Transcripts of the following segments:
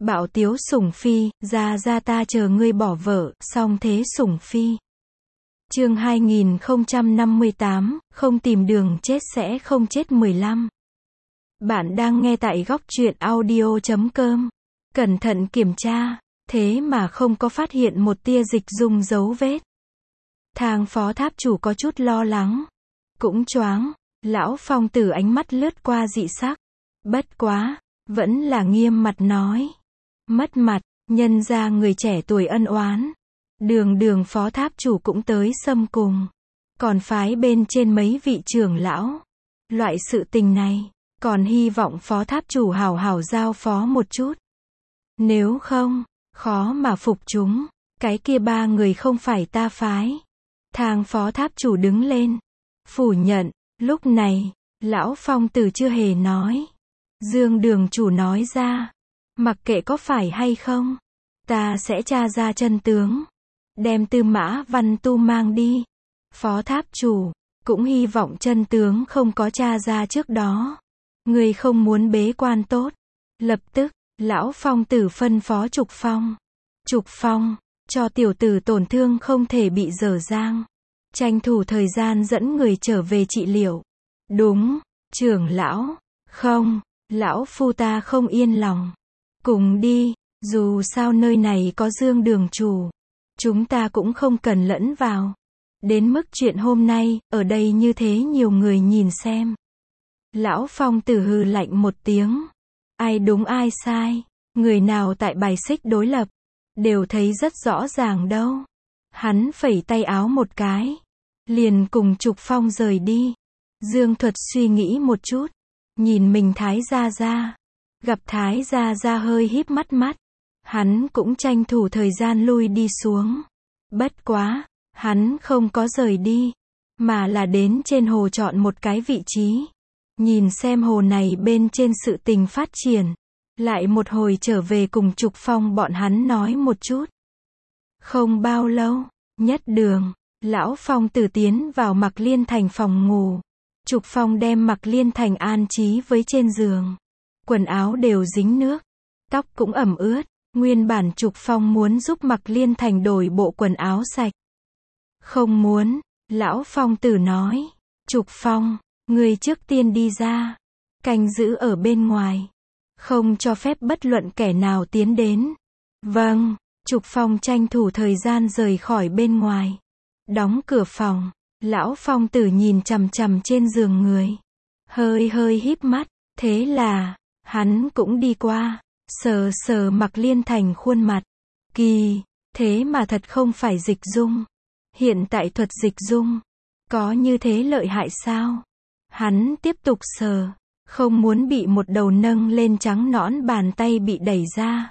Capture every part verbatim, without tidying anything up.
Bạo tiếu sủng phi, ra ra ta chờ ngươi bỏ vợ, song thế sủng phi. Chương hai nghìn không trăm năm mươi tám, không tìm đường chết sẽ không chết mười lăm. Bạn đang nghe tại góc truyện audio chấm com. Cẩn thận kiểm tra, thế mà không có phát hiện một tia dịch dung dấu vết. Thang phó tháp chủ có chút lo lắng. Cũng choáng, lão phong tử ánh mắt lướt qua dị sắc. Bất quá, vẫn là nghiêm mặt nói. Mất mặt, nhân ra người trẻ tuổi ân oán. Đường đường phó tháp chủ cũng tới xâm cùng. Còn phái bên trên mấy vị trưởng lão. Loại sự tình này, còn hy vọng phó tháp chủ hảo hảo giao phó một chút. Nếu không, khó mà phục chúng. Cái kia ba người không phải ta phái. Thang phó tháp chủ đứng lên. Phủ nhận, lúc này, lão phong tử chưa hề nói. Dương đường chủ nói ra. Mặc kệ có phải hay không, ta sẽ tra ra chân tướng. Đem Tư Mã Văn Tu mang đi. Phó tháp chủ, cũng hy vọng chân tướng không có tra ra trước đó. Người không muốn bế quan tốt. Lập tức, lão phong tử phân phó Trục Phong. Trục Phong, cho tiểu tử tổn thương không thể bị dở dang. Tranh thủ thời gian dẫn người trở về trị liệu. Đúng, trưởng lão. Không, lão phu ta không yên lòng. Cùng đi, dù sao nơi này có Dương đường chủ. Chúng ta cũng không cần lẫn vào. Đến mức chuyện hôm nay, ở đây như thế nhiều người nhìn xem. Lão phong tử hừ lạnh một tiếng. Ai đúng ai sai, người nào tại bài xích đối lập, đều thấy rất rõ ràng đâu. Hắn phẩy tay áo một cái, liền cùng Trục Phong rời đi. Dương Thuật suy nghĩ một chút, nhìn mình Thái gia gia. Gặp Thái gia gia hơi híp mắt mắt, hắn cũng tranh thủ thời gian lui đi xuống. Bất quá, hắn không có rời đi, mà là đến trên hồ chọn một cái vị trí. Nhìn xem hồ này bên trên sự tình phát triển. Lại một hồi trở về cùng Trục Phong bọn hắn nói một chút. Không bao lâu, nhất đường, lão phong tử tiến vào Mạc Liên Thành phòng ngủ. Trục Phong đem Mạc Liên Thành an trí với trên giường. Quần áo đều dính nước, tóc cũng ẩm ướt. Nguyên bản Trục Phong muốn giúp Mạc Liên Thành đổi bộ quần áo sạch. Không muốn, lão phong tử nói. Trục Phong, người trước tiên đi ra. Canh giữ ở bên ngoài. Không cho phép bất luận kẻ nào tiến đến. Vâng, Trục Phong tranh thủ thời gian rời khỏi bên ngoài. Đóng cửa phòng, lão phong tử nhìn chằm chằm trên giường người. Hơi hơi híp mắt, thế là, hắn cũng đi qua. Sờ sờ Mạc Liên Thành khuôn mặt. Kỳ, thế mà thật không phải dịch dung. Hiện tại thuật dịch dung, có như thế lợi hại sao? Hắn tiếp tục sờ, không muốn bị một đầu nâng lên trắng nõn bàn tay bị đẩy ra.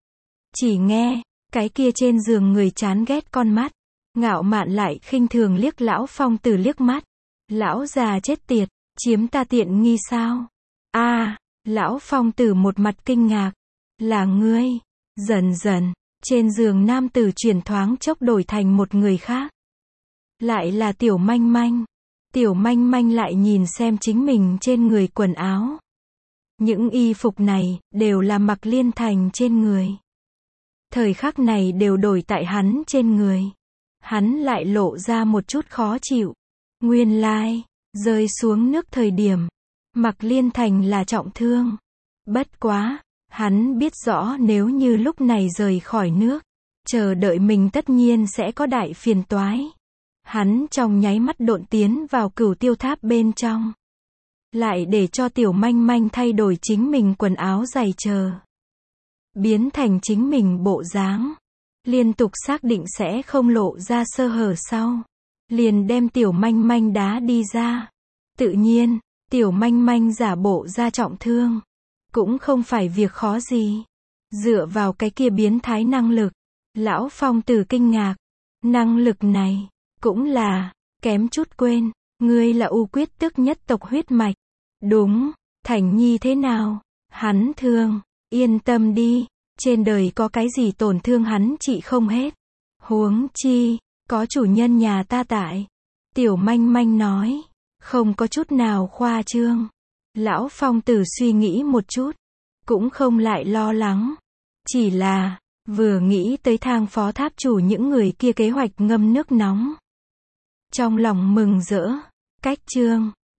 Chỉ nghe, cái kia trên giường người chán ghét con mắt, ngạo mạn lại khinh thường liếc lão phong tử liếc mắt. Lão già chết tiệt, chiếm ta tiện nghi sao? A, à, lão phong tử một mặt kinh ngạc. Là ngươi. Dần dần, trên giường nam tử chuyển thoáng chốc đổi thành một người khác. Lại là Tiểu Manh Manh. Tiểu Manh Manh lại nhìn xem chính mình trên người quần áo. Những y phục này, đều là Mạc Liên Thành trên người. Thời khắc này đều đổi tại hắn trên người. Hắn lại lộ ra một chút khó chịu. Nguyên lai, rơi xuống nước thời điểm, Mạc Liên Thành là trọng thương. Bất quá, hắn biết rõ nếu như lúc này rời khỏi nước, chờ đợi mình tất nhiên sẽ có đại phiền toái. Hắn trong nháy mắt độn tiến vào Cửu Tiêu Tháp bên trong. Lại để cho Tiểu Manh Manh thay đổi chính mình quần áo giày chờ. Biến thành chính mình bộ dáng. Liên tục xác định sẽ không lộ ra sơ hở sau. Liền đem Tiểu Manh Manh đá đi ra. Tự nhiên, Tiểu Manh Manh giả bộ ra trọng thương. Cũng không phải việc khó gì. Dựa vào cái kia biến thái năng lực. Lão phong tử kinh ngạc. Năng lực này, cũng là, kém chút quên. Ngươi là U Quyết Tức nhất tộc huyết mạch. Đúng, Thành Nhi thế nào? Hắn thương, yên tâm đi. Trên đời có cái gì tổn thương hắn trị không hết. Huống chi, có chủ nhân nhà ta tại. Tiểu Manh Manh nói. Không có chút nào khoa trương. Lão phong tử suy nghĩ một chút. Cũng không lại lo lắng. Chỉ là, vừa nghĩ tới thang phó tháp chủ những người kia kế hoạch ngâm nước nóng. Trong lòng mừng rỡ. Cách chương